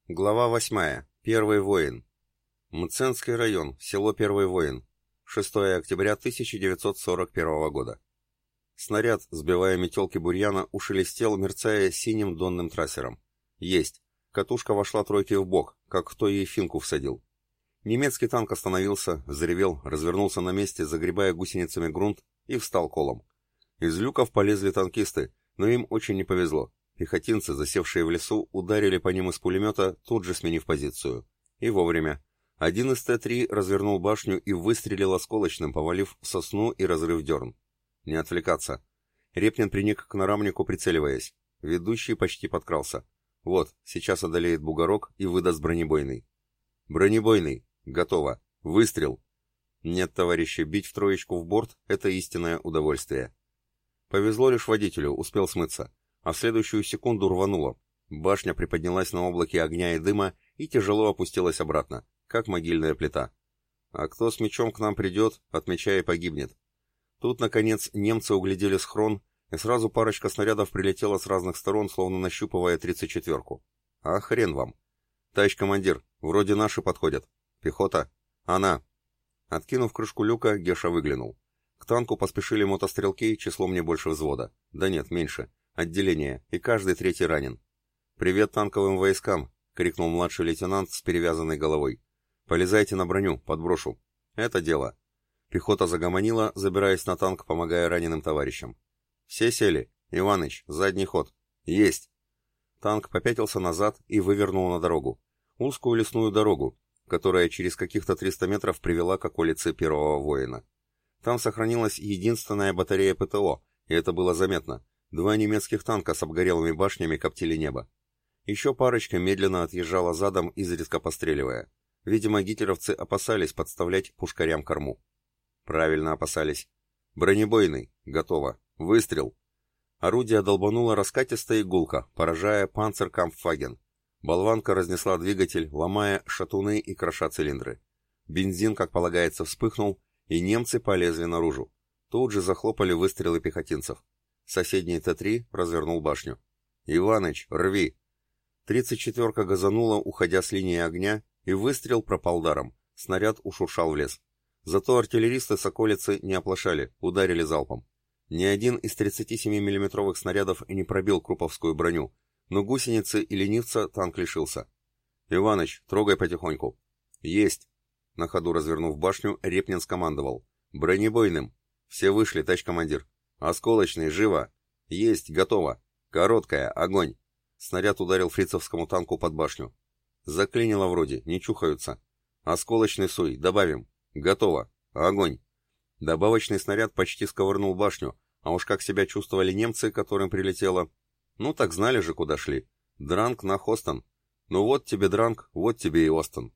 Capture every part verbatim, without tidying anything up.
Глава восьмая. Первый воин. Мценский район, село Первый воин. шестое октября тысяча девятьсот сорок первого года. Снаряд, сбивая метелки бурьяна, ушелестел, мерцая синим донным трассером. Есть. Катушка вошла тройке в бок, как кто ей финку всадил. Немецкий танк остановился, заревел, развернулся на месте, загребая гусеницами грунт, и встал колом. Из люков полезли танкисты, но им очень не повезло. Пехотинцы, засевшие в лесу, ударили по ним из пулемета, тут же сменив позицию. И вовремя. Один из Т три развернул башню и выстрелил осколочным, повалив сосну и разрыв дерн. Не отвлекаться. Репнин приник к нарамнику, прицеливаясь. Ведущий почти подкрался. Вот, сейчас одолеет бугорок и выдаст бронебойный. Бронебойный. Готово. Выстрел. Нет, товарищи, бить в троечку в борт — это истинное удовольствие. Повезло лишь водителю, успел смыться. А в следующую секунду рвануло. Башня приподнялась на облаке огня и дыма и тяжело опустилась обратно, как могильная плита. А кто с мечом к нам придет, отмечая, погибнет. Тут, наконец, немцы углядели схрон, и сразу парочка снарядов прилетела с разных сторон, словно нащупывая тридцать четверку. А хрен вам. Товарищ командир, вроде наши подходят. Пехота? Она. Откинув крышку люка, Геша выглянул. К танку поспешили мотострелки, числом не больше взвода. Да нет, меньше. Отделение, и каждый третий ранен. «Привет танковым войскам!» — крикнул младший лейтенант с перевязанной головой. «Полезайте на броню, подброшу». «Это дело». Пехота загомонила, забираясь на танк, помогая раненым товарищам. «Все сели. Иваныч, задний ход». «Есть!» Танк попятился назад и вывернул на дорогу. Узкую лесную дорогу, которая через каких-то триста метров привела к околице Первого воина. Там сохранилась единственная батарея ПТО, и это было заметно. Два немецких танка с обгорелыми башнями коптили небо. Еще парочка медленно отъезжала задом, изредка постреливая. Видимо, гитлеровцы опасались подставлять пушкарям корму. Правильно опасались. Бронебойный. Готово. Выстрел. Орудие долбануло раскатисто и гулко, поражая панцеркампфваген. Болванка разнесла двигатель, ломая шатуны и кроша цилиндры. Бензин, как полагается, вспыхнул, и немцы полезли наружу. Тут же захлопали выстрелы пехотинцев. Соседний Т три развернул башню. «Иваныч, рви!» Тридцать четверка газанула, уходя с линии огня, и выстрел пропал даром. Снаряд ушуршал в лес. Зато артиллеристы с околицы не оплошали, ударили залпом. Ни один из тридцатисемимиллиметровых снарядов не пробил круповскую броню, но гусеницы и ленивца танк лишился. «Иваныч, трогай потихоньку». «Есть!» На ходу развернув башню, Репнин скомандовал. «Бронебойным!» «Все вышли, товарищ командир!» «Осколочный, живо!» «Есть, готово!» «Короткая, огонь!» Снаряд ударил фрицевскому танку под башню. «Заклинило вроде, не чухаются!» «Осколочный суй, добавим!» «Готово! Огонь!» Добавочный снаряд почти сковырнул башню, а уж как себя чувствовали немцы, которым прилетело. Ну так знали же, куда шли. Дранг на Хостон. Ну вот тебе Дранг, вот тебе и Остон.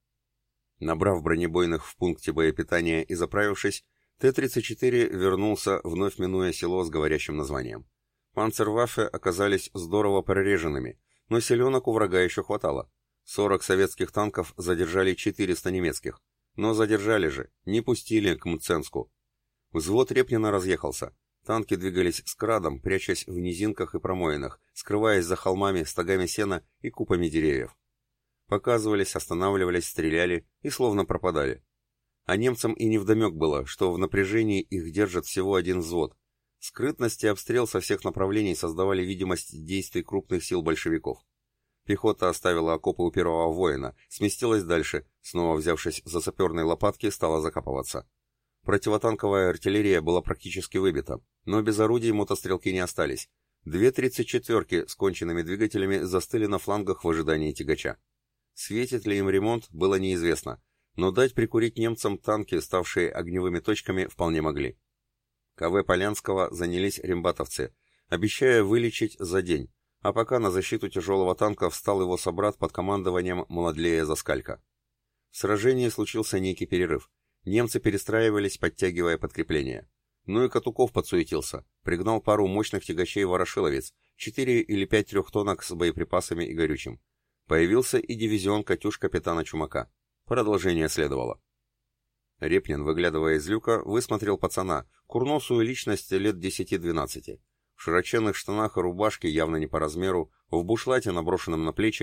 Набрав бронебойных в пункте боепитания и заправившись, Т тридцать четыре вернулся, вновь минуя село с говорящим названием. Панцерваффе оказались здорово прореженными, но селенок у врага еще хватало. сорок советских танков задержали четыреста немецких. Но задержали же, не пустили к Мценску. Взвод Репнина разъехался. Танки двигались скрадом, прячась в низинках и промоинах, скрываясь за холмами, стогами сена и купами деревьев. Показывались, останавливались, стреляли и словно пропадали. А немцам и невдомек было, что в напряжении их держит всего один взвод. Скрытность и обстрел со всех направлений создавали видимость действий крупных сил большевиков. Пехота оставила окопы у Первого воина, сместилась дальше, снова взявшись за саперные лопатки, стала закапываться. Противотанковая артиллерия была практически выбита, но без орудий мотострелки не остались. Две тридцать четверки с конченными двигателями застыли на флангах в ожидании тягача. Светит ли им ремонт, было неизвестно, но дать прикурить немцам танки, ставшие огневыми точками, вполне могли. КВ Полянского занялись рембатовцы, обещая вылечить за день, а пока на защиту тяжелого танка встал его собрат под командованием Младлея Заскалька. В сражении случился некий перерыв. Немцы перестраивались, подтягивая подкрепление. Ну и Катуков подсуетился, пригнал пару мощных тягачей «Ворошиловец», четыре или пять трехтонок с боеприпасами и горючим. Появился и дивизион «Катюш» капитана Чумака. Продолжение следовало. Репнин, выглядывая из люка, высмотрел пацана, курносую личность лет десяти-двенадцати. В широченных штанах и рубашке, явно не по размеру, в бушлате, наброшенном на плечи,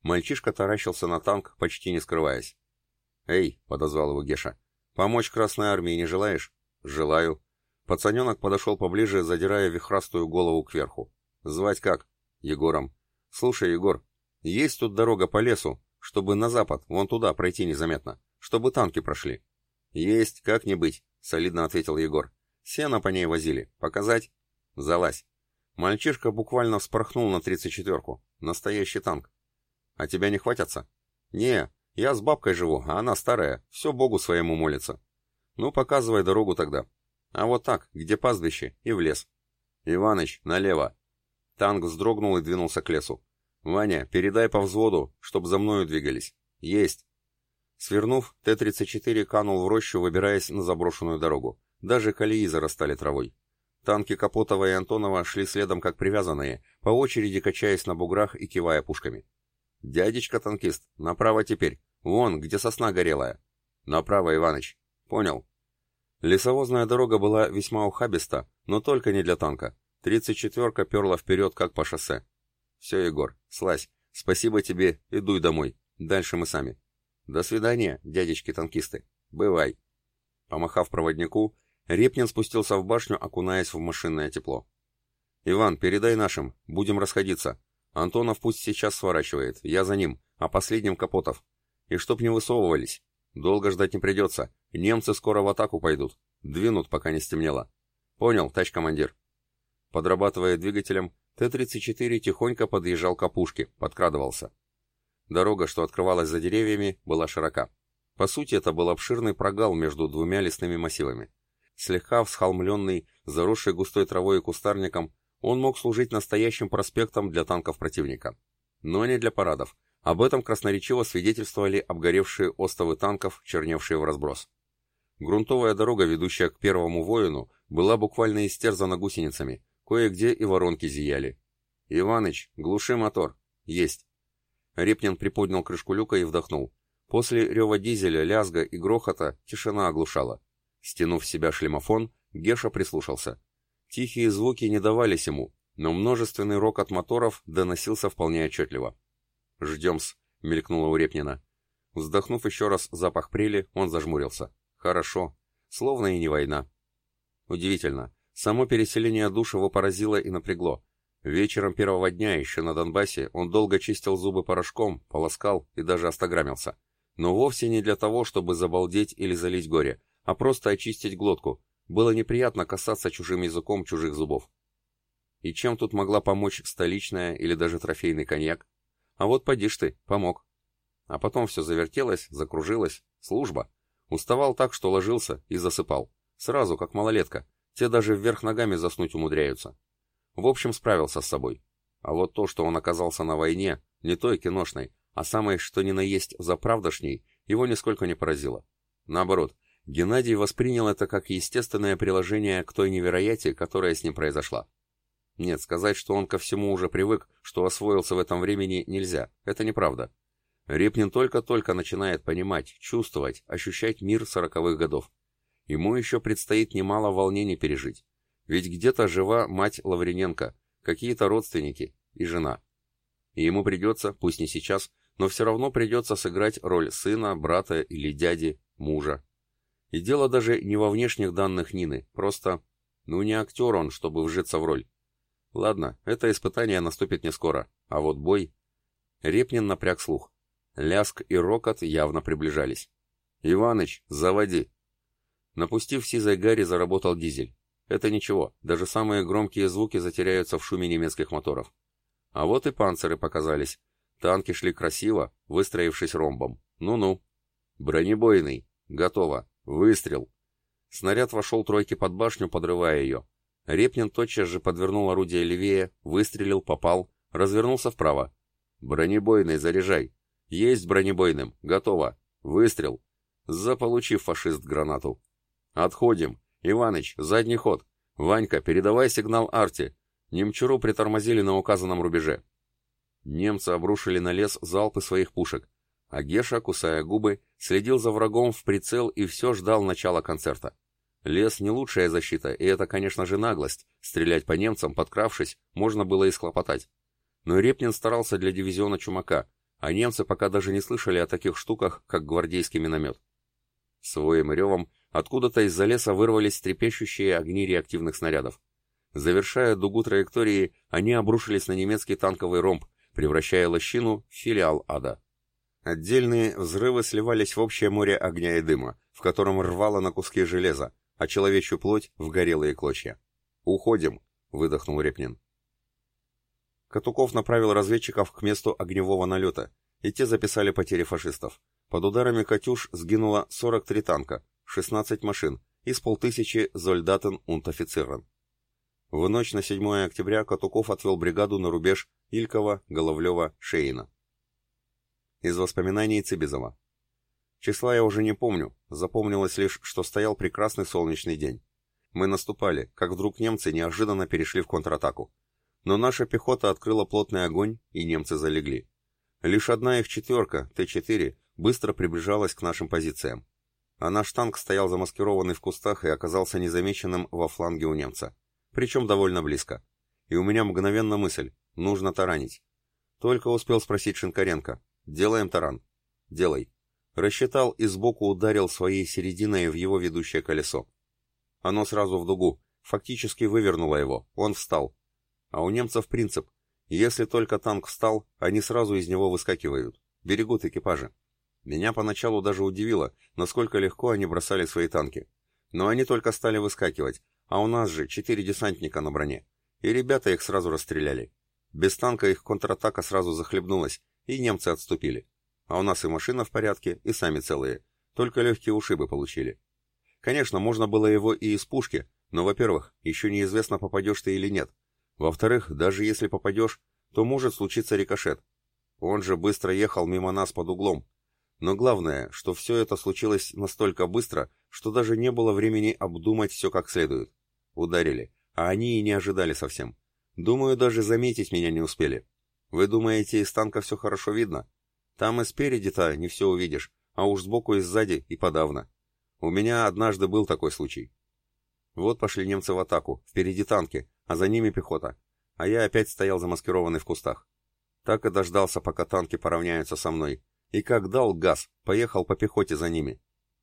Мальчишка таращился на танк, почти не скрываясь. «Эй!» — подозвал его Геша. «Помочь Красной Армии не желаешь?» «Желаю». Пацаненок подошел поближе, задирая вихрастую голову кверху. «Звать как?» «Егором». «Слушай, Егор, есть тут дорога по лесу, чтобы на запад, вон туда, пройти незаметно, чтобы танки прошли». «Есть, как не быть», — солидно ответил Егор. «Сено по ней возили. Показать?» «Залазь». Мальчишка буквально вспорхнул на тридцать четверку. Настоящий танк. «А тебя не хватятся?» «Не, я с бабкой живу, а она старая, все Богу своему молится». «Ну, показывай дорогу тогда». «А вот так, где пастбище, и в лес». «Иваныч, налево». Танк вздрогнул и двинулся к лесу. «Ваня, передай по взводу, чтоб за мною двигались». «Есть». Свернув, Т тридцать четыре канул в рощу, выбираясь на заброшенную дорогу. Даже колеи зарастали травой. Танки Капотова и Антонова шли следом как привязанные, по очереди качаясь на буграх и кивая пушками. «Дядечка танкист, направо теперь. Вон, где сосна горелая». «Направо, Иваныч». «Понял». Лесовозная дорога была весьма ухабиста, но только не для танка. Тридцать четверка перла вперед, как по шоссе. «Все, Егор, слазь. Спасибо тебе и дуй домой. Дальше мы сами». «До свидания, дядечки-танкисты. Бывай». Помахав проводнику, Репнин спустился в башню, окунаясь в машинное тепло. «Иван, передай нашим. Будем расходиться. Антонов пусть сейчас сворачивает. Я за ним, а последним Капотов. И чтоб не высовывались. Долго ждать не придется. Немцы скоро в атаку пойдут. Двинут, пока не стемнело». «Понял, тач командир». Подрабатывая двигателем, Т тридцать четыре тихонько подъезжал к опушке, подкрадывался. Дорога, что открывалась за деревьями, была широка. По сути, это был обширный прогал между двумя лесными массивами. Слегка всхолмленный, заросший густой травой и кустарником, он мог служить настоящим проспектом для танков противника. Но не для парадов. Об этом красноречиво свидетельствовали обгоревшие остовы танков, черневшие в разброс. Грунтовая дорога, ведущая к первому воину, была буквально истерзана гусеницами, кое-где и воронки зияли. «Иваныч, глуши мотор». «Есть». Репнин приподнял крышку люка и вдохнул. После рева дизеля, лязга и грохота тишина оглушала. Стянув с себя шлемофон, Геша прислушался. Тихие звуки не давались ему, но множественный рокот моторов доносился вполне отчетливо. «Ждем-с», — мелькнуло у Репнина. Вздохнув еще раз запах прели, он зажмурился. «Хорошо. Словно и не война». Удивительно. Само переселение душ его поразило и напрягло. Вечером первого дня еще на Донбассе он долго чистил зубы порошком, полоскал и даже остаграмился. Но вовсе не для того, чтобы забалдеть или залить горе, а просто очистить глотку. Было неприятно касаться чужим языком чужих зубов. И чем тут могла помочь столичная или даже трофейный коньяк? А вот поди ж ты, помог. А потом все завертелось, закружилось. Служба. Уставал так, что ложился и засыпал. Сразу, как малолетка. Те даже вверх ногами заснуть умудряются. В общем, справился с собой. А вот то, что он оказался на войне, не той киношной, а самой что ни на есть заправдошней, его нисколько не поразило. Наоборот, Геннадий воспринял это как естественное приложение к той невероятии, которая с ним произошла. Нет, сказать, что он ко всему уже привык, что освоился в этом времени, нельзя. Это неправда. Репнин только-только начинает понимать, чувствовать, ощущать мир сороковых годов. Ему еще предстоит немало волнений пережить. Ведь где-то жива мать Лавриненко, какие-то родственники и жена. И ему придется, пусть не сейчас, но все равно придется сыграть роль сына, брата или дяди, мужа. И дело даже не во внешних данных Нины, просто, ну не актер он, чтобы вжиться в роль. Ладно, это испытание наступит не скоро, а вот бой... Репнин напряг слух. Лязг и рокот явно приближались. «Иваныч, заводи!» Напустив сизой гари, заработал дизель. Это ничего, даже самые громкие звуки затеряются в шуме немецких моторов. А вот и панциры показались. Танки шли красиво, выстроившись ромбом. Ну-ну. Бронебойный. Готово. Выстрел. Снаряд вошел тройке под башню, подрывая ее. Репнин тотчас же подвернул орудие левее, выстрелил, попал, развернулся вправо. Бронебойный, заряжай. Есть бронебойным. Готово. Выстрел. Заполучив фашист гранату. Отходим. Иваныч, задний ход. Ванька, передавай сигнал арте. Немчуру притормозили на указанном рубеже. Немцы обрушили на лес залпы своих пушек, а Геша, кусая губы, следил за врагом в прицел и все ждал начала концерта. Лес не лучшая защита, и это, конечно же, наглость. Стрелять по немцам, подкравшись, можно было и схлопотать. Но Репнин старался для дивизиона Чумака, а немцы пока даже не слышали о таких штуках, как гвардейский миномет. С воем и ревом откуда-то из-за леса вырвались трепещущие огни реактивных снарядов. Завершая дугу траектории, они обрушились на немецкий танковый ромб, превращая лощину в филиал ада. Отдельные взрывы сливались в общее море огня и дыма, в котором рвало на куски железа, а человечью плоть в горелые клочья. «Уходим!» — выдохнул Репнин. Катуков направил разведчиков к месту огневого налета, и те записали потери фашистов. Под ударами «Катюш» сгинуло сорок три танка, шестнадцать машин и с полтысячи зольдатен und Offizieren. В ночь на седьмое октября Катуков отвел бригаду на рубеж Илькова, Головлева, Шейна. Из воспоминаний Цибизова. Числа я уже не помню, запомнилось лишь, что стоял прекрасный солнечный день. Мы наступали, как вдруг немцы неожиданно перешли в контратаку. Но наша пехота открыла плотный огонь, и немцы залегли. Лишь одна их четверка, Т четыре, быстро приближалась к нашим позициям. А наш танк стоял замаскированный в кустах и оказался незамеченным во фланге у немца. Причем довольно близко. И у меня мгновенно мысль: нужно таранить. Только успел спросить Шинкаренко: «Делаем таран?» «Делай». Рассчитал и сбоку ударил своей серединой в его ведущее колесо. Оно сразу в дугу, фактически вывернуло его, он встал. А у немцев принцип: если только танк встал, они сразу из него выскакивают, берегут экипажи. Меня поначалу даже удивило, насколько легко они бросали свои танки. Но они только стали выскакивать, а у нас же четыре десантника на броне, и ребята их сразу расстреляли. Без танка их контратака сразу захлебнулась, и немцы отступили. А у нас и машина в порядке, и сами целые, только легкие ушибы получили. Конечно, можно было его и из пушки, но, во-первых, еще неизвестно, попадешь ты или нет. Во-вторых, даже если попадешь, то может случиться рикошет. Он же быстро ехал мимо нас под углом. Но главное, что все это случилось настолько быстро, что даже не было времени обдумать все как следует. Ударили, а они и не ожидали совсем. Думаю, даже заметить меня не успели. Вы думаете, из танка все хорошо видно? Там и спереди-то не все увидишь, а уж сбоку и сзади и подавно. У меня однажды был такой случай. Вот пошли немцы в атаку, впереди танки, а за ними пехота. А я опять стоял замаскированный в кустах. Так и дождался, пока танки поравняются со мной. И как дал газ, поехал по пехоте за ними.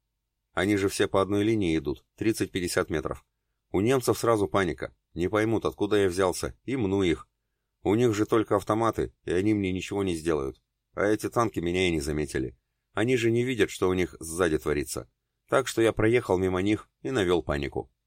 Они же все по одной линии идут, тридцать-пятьдесят метров. У немцев сразу паника. Не поймут, откуда я взялся, и мну их. У них же только автоматы, и они мне ничего не сделают. А эти танки меня и не заметили. Они же не видят, что у них сзади творится. Так что я проехал мимо них и навел панику.